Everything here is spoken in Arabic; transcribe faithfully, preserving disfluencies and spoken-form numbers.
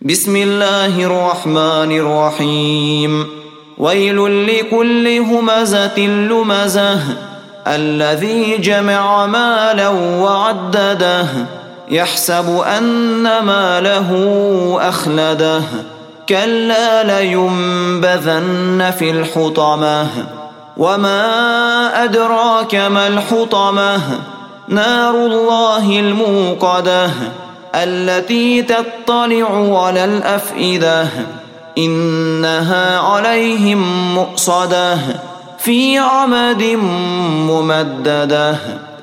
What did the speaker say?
بسم الله الرحمن الرحيم ويل لكل همزة لمزة الذي جمع مالا وعدده يحسب أن ماله أخلده كلا لينبذن في الحطمة وما أدراك ما الحطمة نار الله الموقدة التي تطلع على الأفئدة إنها عليهم مؤصدة في عمد ممددة.